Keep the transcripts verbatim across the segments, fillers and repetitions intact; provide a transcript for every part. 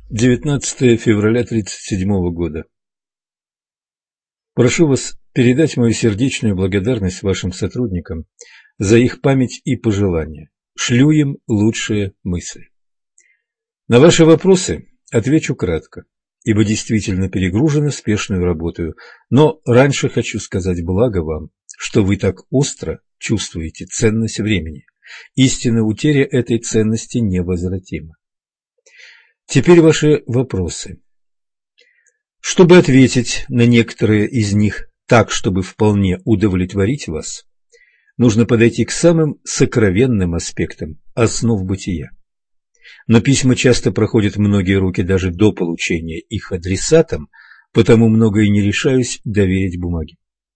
девятнадцатое февраля тридцать седьмого года. Прошу вас передать мою сердечную благодарность вашим сотрудникам за их память и пожелания. Шлю им лучшие мысли. На ваши вопросы отвечу кратко, ибо действительно перегружена спешную работою, но раньше хочу сказать благо вам, что вы так остро чувствуете ценность времени. Истинная утеря этой ценности невозвратима. Теперь ваши вопросы. Чтобы ответить на некоторые из них так, чтобы вполне удовлетворить вас, нужно подойти к самым сокровенным аспектам основ бытия. Но письма часто проходят многие руки даже до получения их адресатам, потому многое не решаюсь доверить бумаге.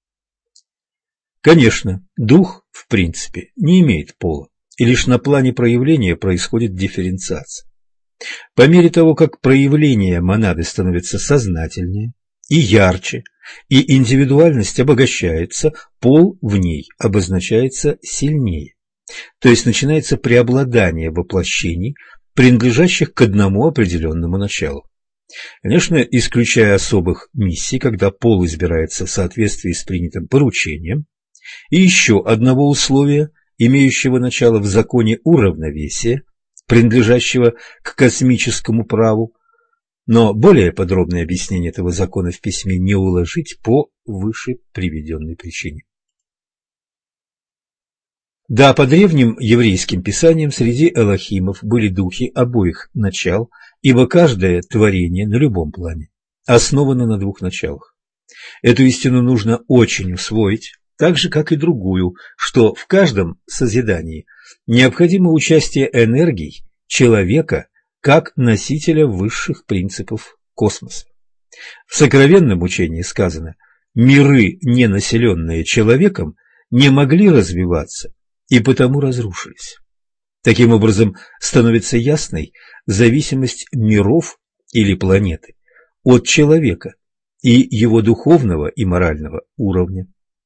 Конечно, дух, в принципе, не имеет пола, и лишь на плане проявления происходит дифференциация. По мере того, как проявление монады становится сознательнее и ярче, и индивидуальность обогащается, пол в ней обозначается сильнее, то есть начинается преобладание воплощений, принадлежащих к одному определенному началу. Конечно, исключая особых миссий, когда пол избирается в соответствии с принятым поручением, и еще одного условия, имеющего начало в законе уравновесия, принадлежащего к космическому праву, но более подробное объяснение этого закона в письме не уложить по выше приведенной причине. Да, по древним еврейским писаниям среди элохимов были духи обоих начал, ибо каждое творение на любом плане основано на двух началах. Эту истину нужно очень усвоить, так же, как и другую, что в каждом созидании необходимо участие энергий человека как носителя высших принципов космоса. В сокровенном учении сказано: миры, не населенные человеком, не могли развиваться и потому разрушились. Таким образом, становится ясной зависимость миров или планеты от человека и его духовного и морального уровня.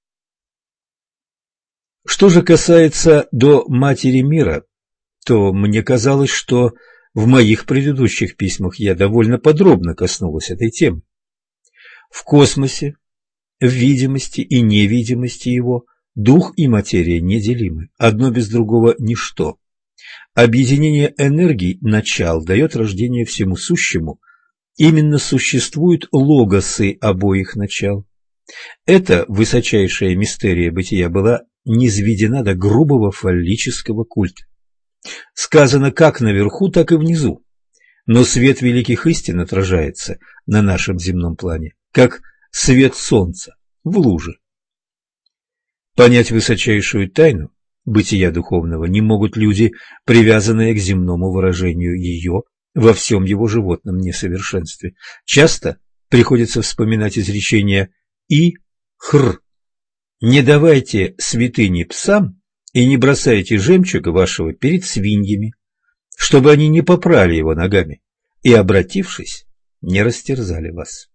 Что же касается до матери мира, то мне казалось, что в моих предыдущих письмах я довольно подробно коснулась этой темы. В космосе, в видимости и невидимости его, дух и материя неделимы, одно без другого ничто. Объединение энергий начал дает рождение всему сущему, именно существуют логосы обоих начал. Эта высочайшая мистерия бытия была низведена до грубого фаллического культа. Сказано как наверху, так и внизу, но свет великих истин отражается на нашем земном плане, как свет солнца в луже. Понять высочайшую тайну бытия духовного не могут люди, привязанные к земному выражению ее во всем его животном несовершенстве. Часто приходится вспоминать изречение «и-хр». Не давайте святыни псам и не бросайте жемчуга вашего перед свиньями, чтобы они не попрали его ногами и, обратившись, не растерзали вас.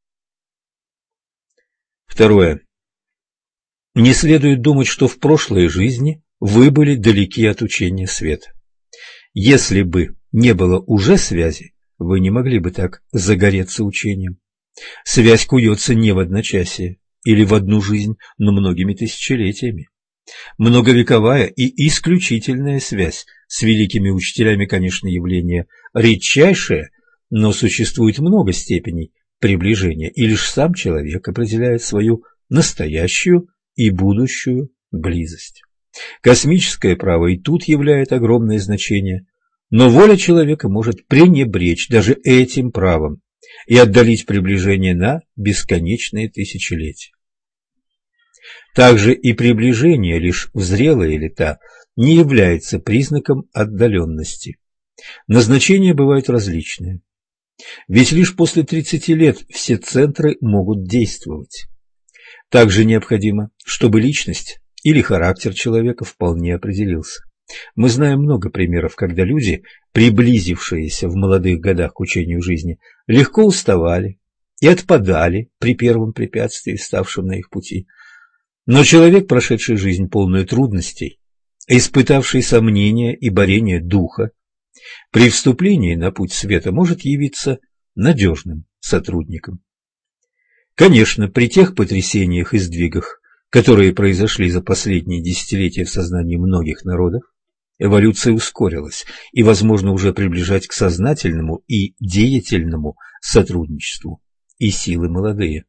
Второе. Не следует думать, что в прошлой жизни вы были далеки от учения света. Если бы не было уже связи, вы не могли бы так загореться учением. Связь куется не в одночасье или в одну жизнь, но многими тысячелетиями. Многовековая и исключительная связь с великими учителями, конечно, явление редчайшее, но существует много степеней приближения, и лишь сам человек определяет свою настоящую и будущую близость. Космическое право и тут являет огромное значение, но воля человека может пренебречь даже этим правом и отдалить приближение на бесконечные тысячелетия. Также и приближение лишь в зрелые лета не является признаком отдаленности. Назначения бывают различные. Ведь лишь после тридцати лет все центры могут действовать. Также необходимо, чтобы личность или характер человека вполне определился. Мы знаем много примеров, когда люди, приблизившиеся в молодых годах к учению жизни, легко уставали и отпадали при первом препятствии, ставшем на их пути. Но человек, прошедший жизнь полную трудностей, испытавший сомнения и борение духа, При вступлении на путь света может явиться надежным сотрудником. Конечно, при тех потрясениях и сдвигах, которые произошли за последние десятилетия в сознании многих народов, эволюция ускорилась и, возможно, уже приближать к сознательному и деятельному сотрудничеству и силы молодые.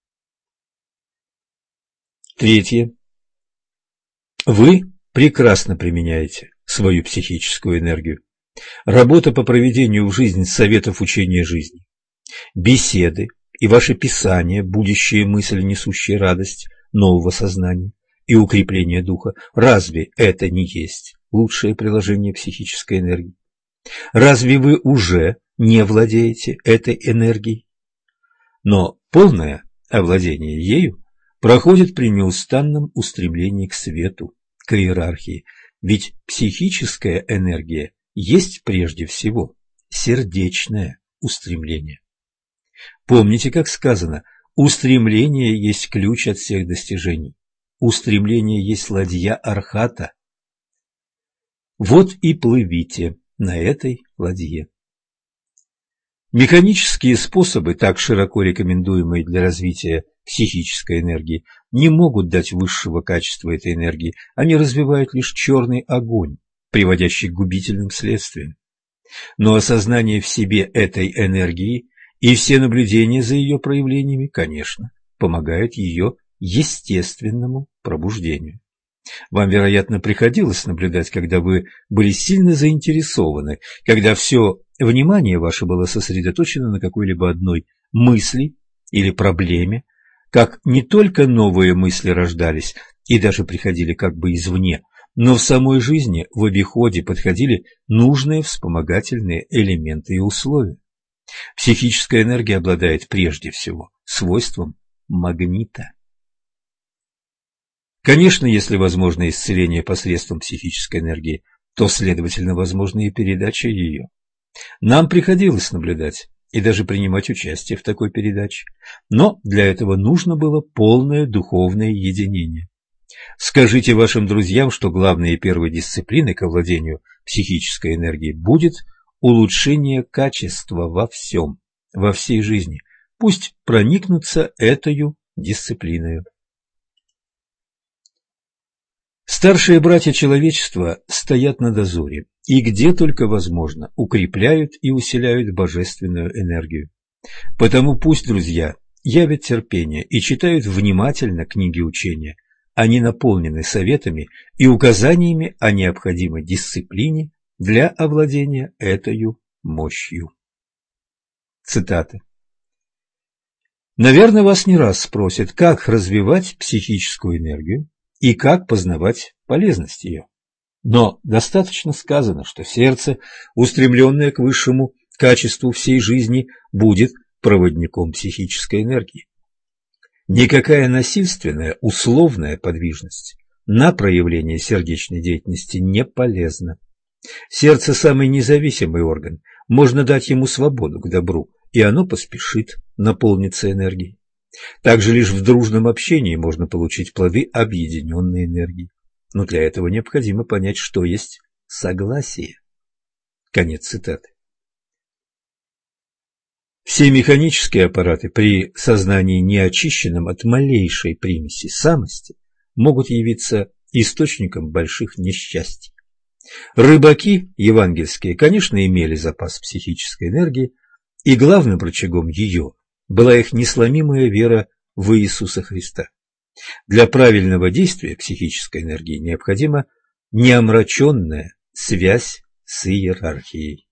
Третье. Вы прекрасно применяете свою психическую энергию. Работа по проведению в жизнь советов учения жизни, беседы и ваши писания, будущая мысль, несущая радость нового сознания и укрепление духа, разве это не есть лучшее приложение психической энергии? Разве вы уже не владеете этой энергией? Но полное овладение ею проходит при неустанном устремлении к свету, к иерархии, ведь психическая энергия есть прежде всего сердечное устремление. Помните, как сказано, устремление есть ключ от всех достижений, устремление есть ладья архата. Вот и плывите на этой ладье. Механические способы, так широко рекомендуемые для развития психической энергии, не могут дать высшего качества этой энергии, они развивают лишь черный огонь, приводящий к губительным следствиям. Но осознание в себе этой энергии и все наблюдения за ее проявлениями, конечно, помогают ее естественному пробуждению. Вам, вероятно, приходилось наблюдать, когда вы были сильно заинтересованы, когда все внимание ваше было сосредоточено на какой-либо одной мысли или проблеме, как не только новые мысли рождались и даже приходили как бы извне, но в самой жизни в обиходе подходили нужные вспомогательные элементы и условия. Психическая энергия обладает прежде всего свойством магнита. Конечно, если возможно исцеление посредством психической энергии, то, следовательно, возможна и передача ее. Нам приходилось наблюдать и даже принимать участие в такой передаче, но для этого нужно было полное духовное единение. Скажите вашим друзьям, что главной и первой дисциплиной к овладению психической энергией будет улучшение качества во всем, во всей жизни. Пусть проникнутся этою дисциплиною. Старшие братья человечества стоят на дозоре и где только возможно укрепляют и усиляют божественную энергию. Потому пусть друзья явят терпение и читают внимательно книги учения. Они наполнены советами и указаниями о необходимой дисциплине для овладения этою мощью. Цитата. Наверное, вас не раз спросят, как развивать психическую энергию и как познавать полезность ее. Но достаточно сказано, что сердце, устремленное к высшему качеству всей жизни, будет проводником психической энергии. Никакая насильственная, условная подвижность на проявление сердечной деятельности не полезна. Сердце – самый независимый орган, можно дать ему свободу к добру, и оно поспешит наполниться энергией. Также лишь в дружном общении можно получить плоды объединенной энергии. Но для этого необходимо понять, что есть согласие. Конец цитаты. Все механические аппараты при сознании, неочищенном от малейшей примеси самости, могут явиться источником больших несчастий. Рыбаки евангельские, конечно, имели запас психической энергии, и главным рычагом ее была их несломимая вера в Иисуса Христа. Для правильного действия психической энергии необходима неомраченная связь с иерархией.